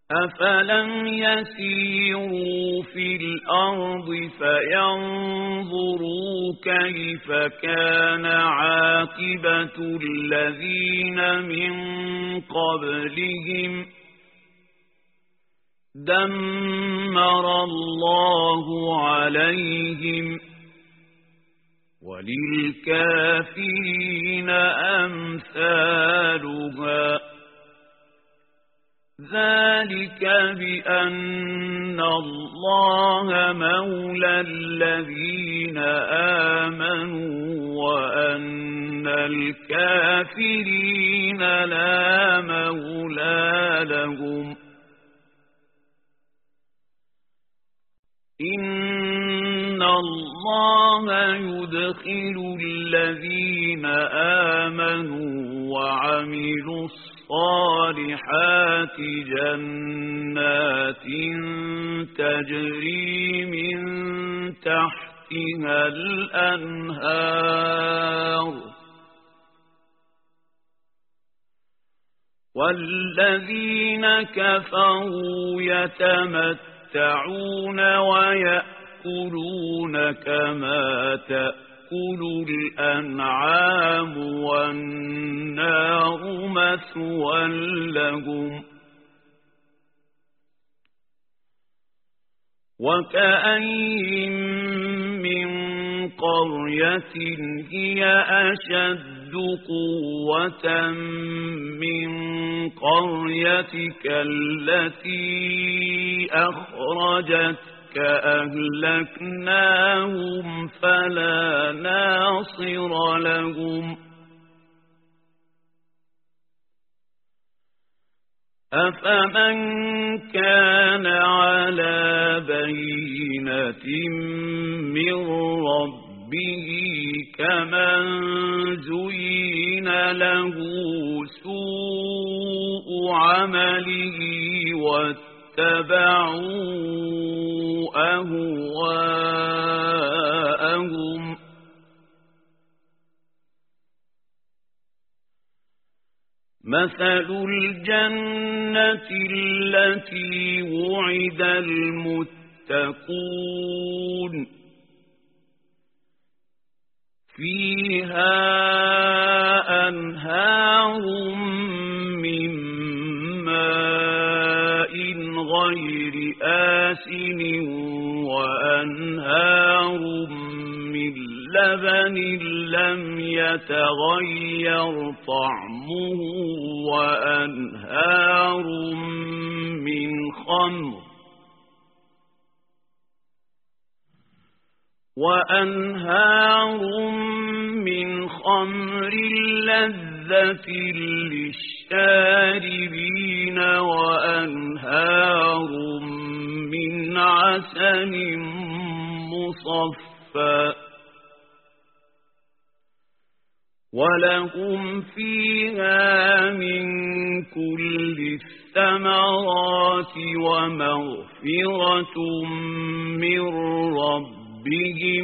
أفلم يسيروا في الأرض فينظروا كيف كان عاقبة الذين من قبلهم دمر الله عليهم وللكافرين أمثالها ذلك بأن الله مولى الذين آمنوا وأن الكافرين لا مولى لهم إن الله يدخل الذين آمنوا وعملوا الصالحات جنات تجري من تحتها الأنهار والذين كفروا يتمتعون ويأكلون كما تأكل الأنعام والنار مثوى لهم وكأين من قرية هي أشد قوة من قريتك التي أخرجتك أهلكناهم فلا ناصر لهم أفمن كان على بينة من ربه كمن زين له سوء عمله واتبعوا أهواءهم مثل الجنة التي وعد المتقون فيها أنهار من ماء غير آسن وأنهار من لبن لم يتغير طعمه وأنهار من خمر لذة للشاربين وأنهار من عسل مصفى ولهم فيها من كل الثمرات ومغفرة من ربهم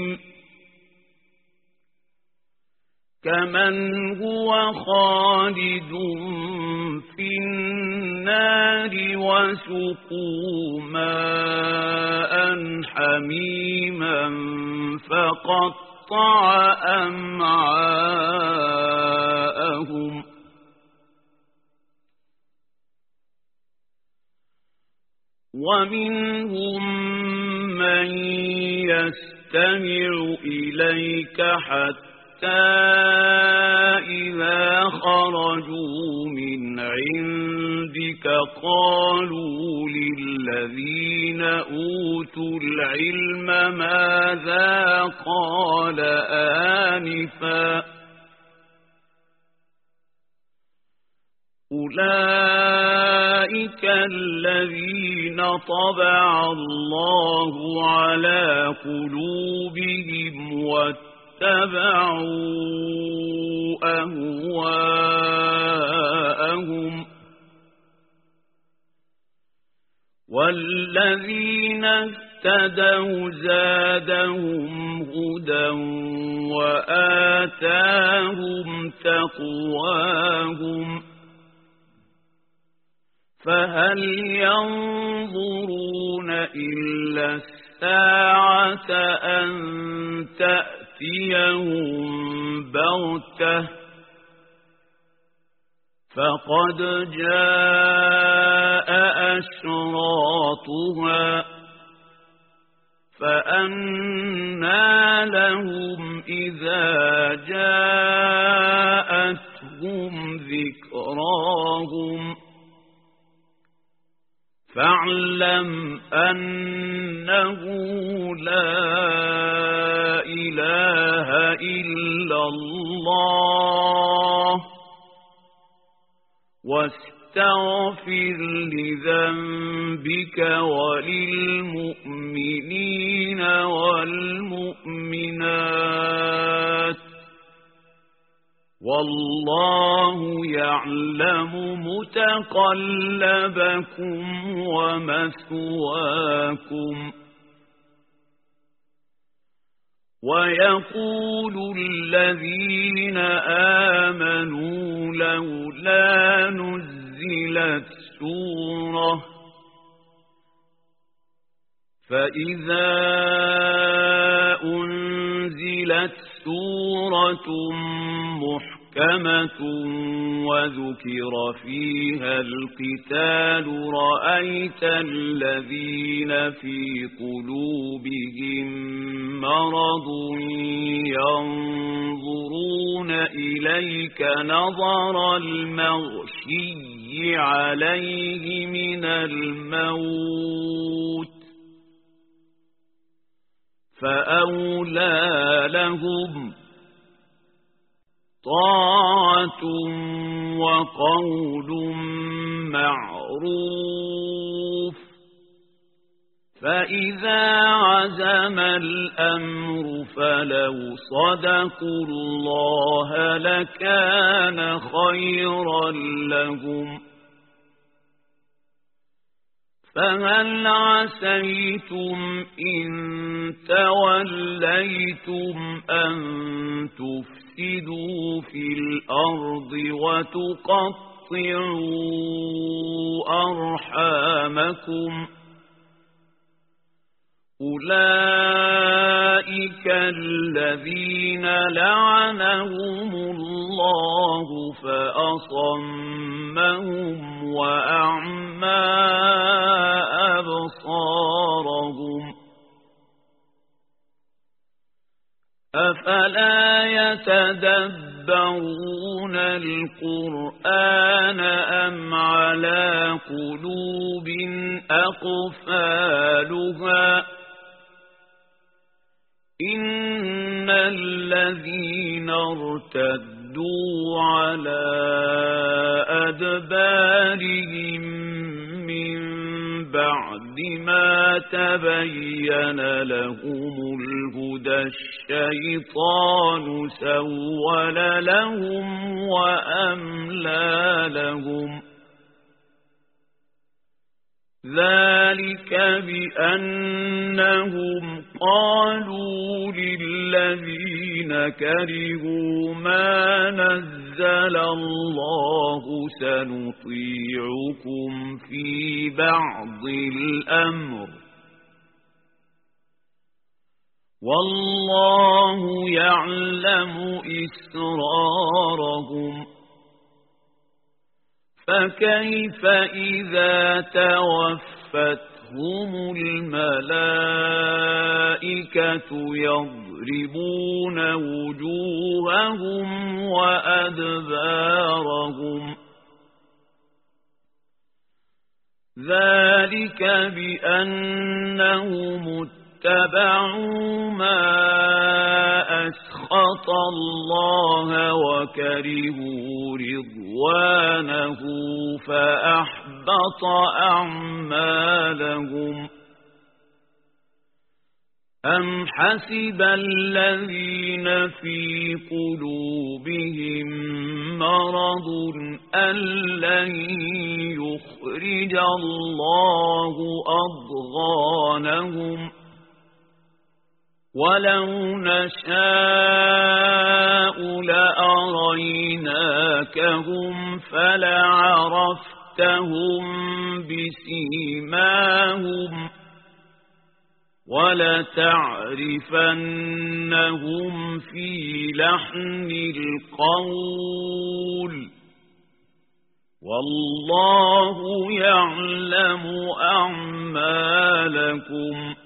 كمن هو خالد في النار وسقوا ماء حميما فقطع أمعاءهم ومنهم من يستمع إليك حتى إذا خرجوا من عندك قالوا للذين أوتوا العلم ماذا قال آنفا أولئك الذين طبع الله على قلوبهم واتبعوا أهواءهم والذين اهتدوا زادهم هدى وآتاهم تقواهم فهل ينظرون إلا الساعة أن تأتيهم بغتة فقد جاء أشراطها فأنى لهم إذا جاءتهم ذكراهم فاعلم أنه لا إله إلا الله واستغفر لذنبك وللمؤمنين والمؤمنات والله يعلم متقلبكم ومثواكم ويقول الذين آمنوا لولا نزلت سورة فإذا أنزلت سورة محكمة وذكر فيها القتال رأيت الذين في قلوبهم مرض ينظرون إليك نظر المغشي عليه من الموت فأولى لهم طاعة وقول معروف فإذا عزم الأمر فلو صدقوا الله لكان خيرا لهم فهل عسيتم إن توليتم أن تفسدوا في الأرض وتقطعوا أرحامكم أولئك الذين لعنهم الله فأصمهم وأعمى أبصارهم أفلا يتدبرون القرآن أم على قلوب أقفالها إن الذين ارتدوا على أدبارهم من بعد ما تبين لهم الهدى الشيطان سول لهم وأملى لهم ذلك بأنهم قالوا للذين كرهوا ما نزل الله سنطيعكم في بعض الأمر والله يعلم إسرارهم فكيف إذا توفتهم الملائكة يضربون وجوههم وأدبارهم ذلك بأنهم اتبعوا ما أسخط الله وكرهوا رضوانه فأحبط أعمالهم أم حسب الذين في قلوبهم مرض أن لن يخرج الله أضغانهم ولو نشاء لأريناكهم فلعرفتهم عرفتهم بسيماهم ولتعرفنهم في لحن القول والله يعلم أعمالكم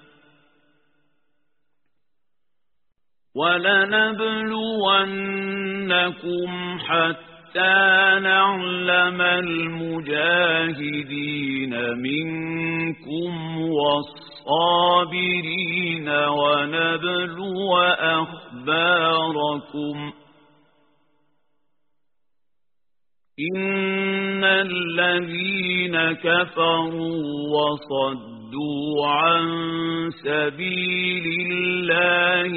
ولنبلونكم حتى نعلم المجاهدين منكم والصابرين ونبلو أخباركم إن الذين كفروا وصدوا عن سبيل الله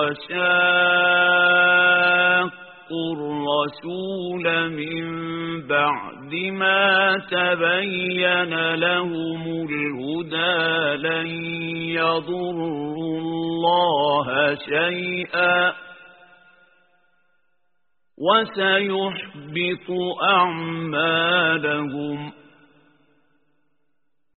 وشاقوا الرسول من بعد ما تبين لهم الهدى لن يضروا الله شيئا وسيحبط أعمالهم